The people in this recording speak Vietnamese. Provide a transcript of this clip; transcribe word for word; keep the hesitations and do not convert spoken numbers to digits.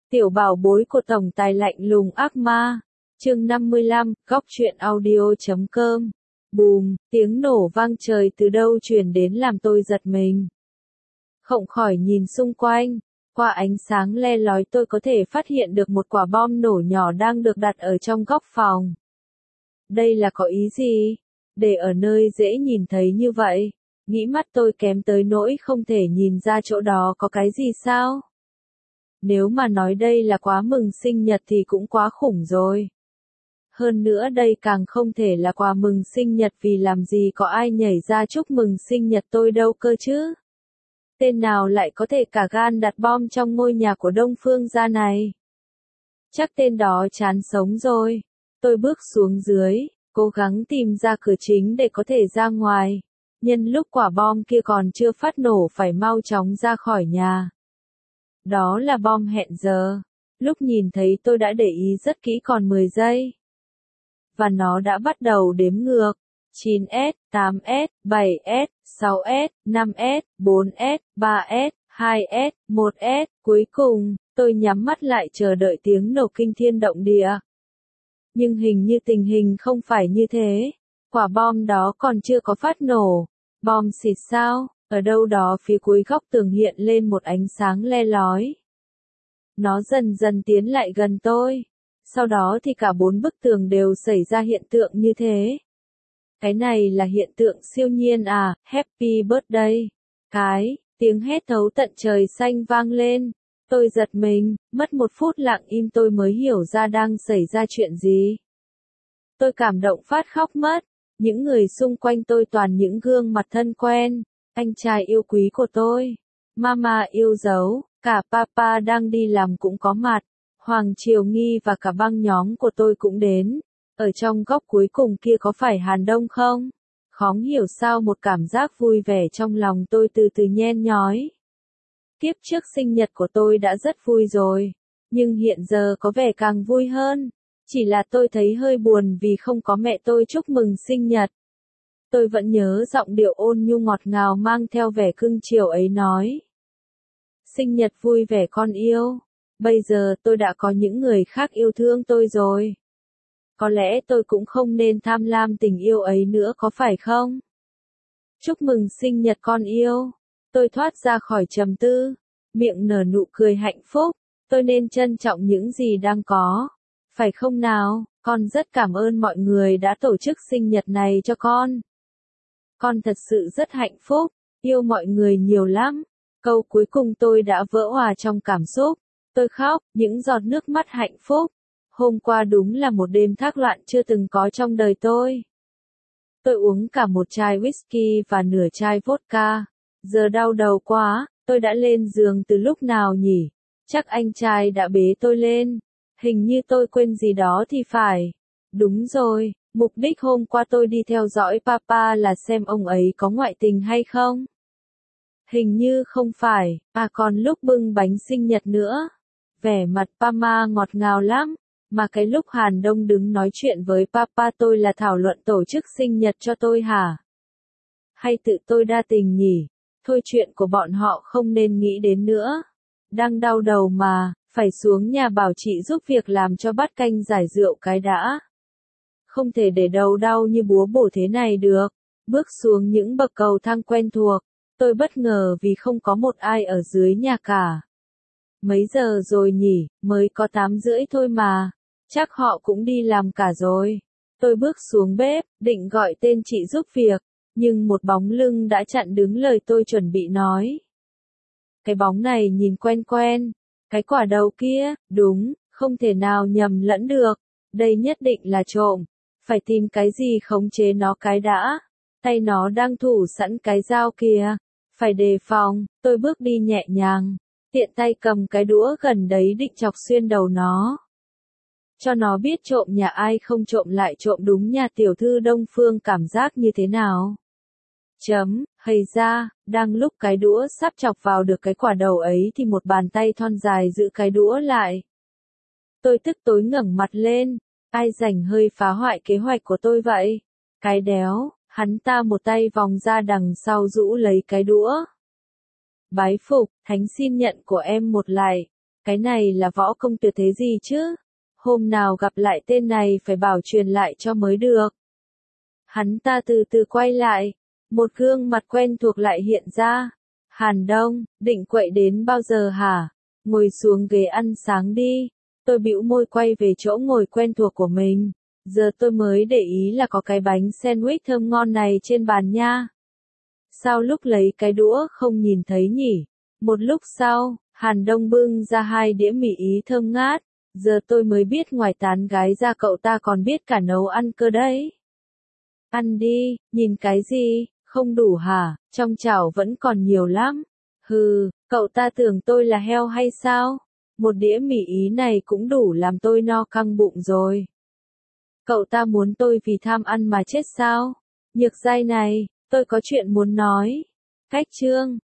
Tiểu bảo bối của tổng tài lạnh lùng ác ma. Chương năm mươi lăm, góc truyện audio chấm com. Bùm, tiếng nổ vang trời từ đâu truyền đến làm tôi giật mình. Không khỏi nhìn xung quanh, qua ánh sáng le lói tôi có thể phát hiện được một quả bom nổ nhỏ đang được đặt ở trong góc phòng. Đây là có ý gì? Để ở nơi dễ nhìn thấy như vậy, nghĩ mắt tôi kém tới nỗi không thể nhìn ra chỗ đó có cái gì sao? Nếu mà nói đây là quà mừng sinh nhật thì cũng quá khủng rồi. Hơn nữa đây càng không thể là quà mừng sinh nhật vì làm gì có ai nhảy ra chúc mừng sinh nhật tôi đâu cơ chứ. Tên nào lại có thể cả gan đặt bom trong ngôi nhà của Đông Phương gia này? Chắc tên đó chán sống rồi. Tôi bước xuống dưới, cố gắng tìm ra cửa chính để có thể ra ngoài. Nhân lúc quả bom kia còn chưa phát nổ phải mau chóng ra khỏi nhà. Đó là bom hẹn giờ. Lúc nhìn thấy tôi đã để ý rất kỹ còn mười giây. Và nó đã bắt đầu đếm ngược. chín S, tám S, bảy S, sáu S, năm S, bốn S, ba S, hai S, một S. Cuối cùng, tôi nhắm mắt lại chờ đợi tiếng nổ kinh thiên động địa. Nhưng hình như tình hình không phải như thế. Quả bom đó còn chưa có phát nổ. Bom xịt sao? Ở đâu đó phía cuối góc tường hiện lên một ánh sáng le lói. Nó dần dần tiến lại gần tôi. Sau đó thì cả bốn bức tường đều xảy ra hiện tượng như thế. Cái này là hiện tượng siêu nhiên à, Happy Birthday. Cái, tiếng hét thấu tận trời xanh vang lên. Tôi giật mình, mất một phút lặng im tôi mới hiểu ra đang xảy ra chuyện gì. Tôi cảm động phát khóc mất. Những người xung quanh tôi toàn những gương mặt thân quen. Anh trai yêu quý của tôi, mama yêu dấu, cả papa đang đi làm cũng có mặt, Hoàng Triều Nghi và cả băng nhóm của tôi cũng đến. Ở trong góc cuối cùng kia có phải Hàn Đông không? Khó hiểu sao một cảm giác vui vẻ trong lòng tôi từ từ nhen nhói. Kiếp trước sinh nhật của tôi đã rất vui rồi, nhưng hiện giờ có vẻ càng vui hơn. Chỉ là tôi thấy hơi buồn vì không có mẹ tôi chúc mừng sinh nhật. Tôi vẫn nhớ giọng điệu ôn nhu ngọt ngào mang theo vẻ cưng chiều ấy nói. Sinh nhật vui vẻ con yêu. Bây giờ tôi đã có những người khác yêu thương tôi rồi. Có lẽ tôi cũng không nên tham lam tình yêu ấy nữa có phải không? Chúc mừng sinh nhật con yêu. Tôi thoát ra khỏi trầm tư. Miệng nở nụ cười hạnh phúc. Tôi nên trân trọng những gì đang có. Phải không nào? Con rất cảm ơn mọi người đã tổ chức sinh nhật này cho con. Con thật sự rất hạnh phúc, yêu mọi người nhiều lắm. Câu cuối cùng tôi đã vỡ òa trong cảm xúc. Tôi khóc, những giọt nước mắt hạnh phúc. Hôm qua đúng là một đêm thác loạn chưa từng có trong đời tôi. Tôi uống cả một chai whisky và nửa chai vodka. Giờ đau đầu quá, tôi đã lên giường từ lúc nào nhỉ? Chắc anh trai đã bế tôi lên. Hình như tôi quên gì đó thì phải. Đúng rồi. Mục đích hôm qua tôi đi theo dõi papa là xem ông ấy có ngoại tình hay không. Hình như không phải, à còn lúc bưng bánh sinh nhật nữa. Vẻ mặt Pama ngọt ngào lắm, mà cái lúc Hàn Đông đứng nói chuyện với papa tôi là thảo luận tổ chức sinh nhật cho tôi hả? Hay tự tôi đa tình nhỉ? Thôi chuyện của bọn họ không nên nghĩ đến nữa. Đang đau đầu mà, phải xuống nhà bảo chị giúp việc làm cho bát canh giải rượu cái đã. Không thể để đầu đau như búa bổ thế này được. Bước xuống những bậc cầu thang quen thuộc, tôi bất ngờ vì không có một ai ở dưới nhà cả. Mấy giờ rồi nhỉ, mới có tám rưỡi thôi mà. Chắc họ cũng đi làm cả rồi. Tôi bước xuống bếp, định gọi tên chị giúp việc, nhưng một bóng lưng đã chặn đứng lời tôi chuẩn bị nói. Cái bóng này nhìn quen quen. Cái quả đầu kia, đúng, không thể nào nhầm lẫn được. Đây nhất định là trộm. Phải tìm cái gì khống chế nó cái đã. Tay nó đang thủ sẵn cái dao kìa. Phải đề phòng, tôi bước đi nhẹ nhàng. Tiện tay cầm cái đũa gần đấy định chọc xuyên đầu nó. Cho nó biết trộm nhà ai không trộm lại trộm đúng nhà tiểu thư Đông Phương cảm giác như thế nào. Chấm, hây ra, đang lúc cái đũa sắp chọc vào được cái quả đầu ấy thì một bàn tay thon dài giữ cái đũa lại. Tôi tức tối ngẩng mặt lên. Ai rảnh hơi phá hoại kế hoạch của tôi vậy? Cái đéo, hắn ta một tay vòng ra đằng sau rũ lấy cái đũa. Bái phục, thánh xin nhận của em một lại. Cái này là võ công tuyệt thế gì chứ? Hôm nào gặp lại tên này phải bảo truyền lại cho mới được. Hắn ta từ từ quay lại, một gương mặt quen thuộc lại hiện ra. Hàn Đông, định quậy đến bao giờ hả? Ngồi xuống ghế ăn sáng đi. Tôi bĩu môi quay về chỗ ngồi quen thuộc của mình. Giờ tôi mới để ý là có cái bánh sandwich thơm ngon này trên bàn nha. Sao lúc lấy cái đũa không nhìn thấy nhỉ? Một lúc sau, Hàn Đông bưng ra hai đĩa mì ý thơm ngát. Giờ tôi mới biết ngoài tán gái ra cậu ta còn biết cả nấu ăn cơ đấy. Ăn đi, nhìn cái gì, không đủ hả, trong chảo vẫn còn nhiều lắm. Hừ, cậu ta tưởng tôi là heo hay sao? Một đĩa mì ý này cũng đủ làm tôi no căng bụng rồi. Cậu ta muốn tôi vì tham ăn mà chết sao? Nhược giai này, tôi có chuyện muốn nói. Cách chương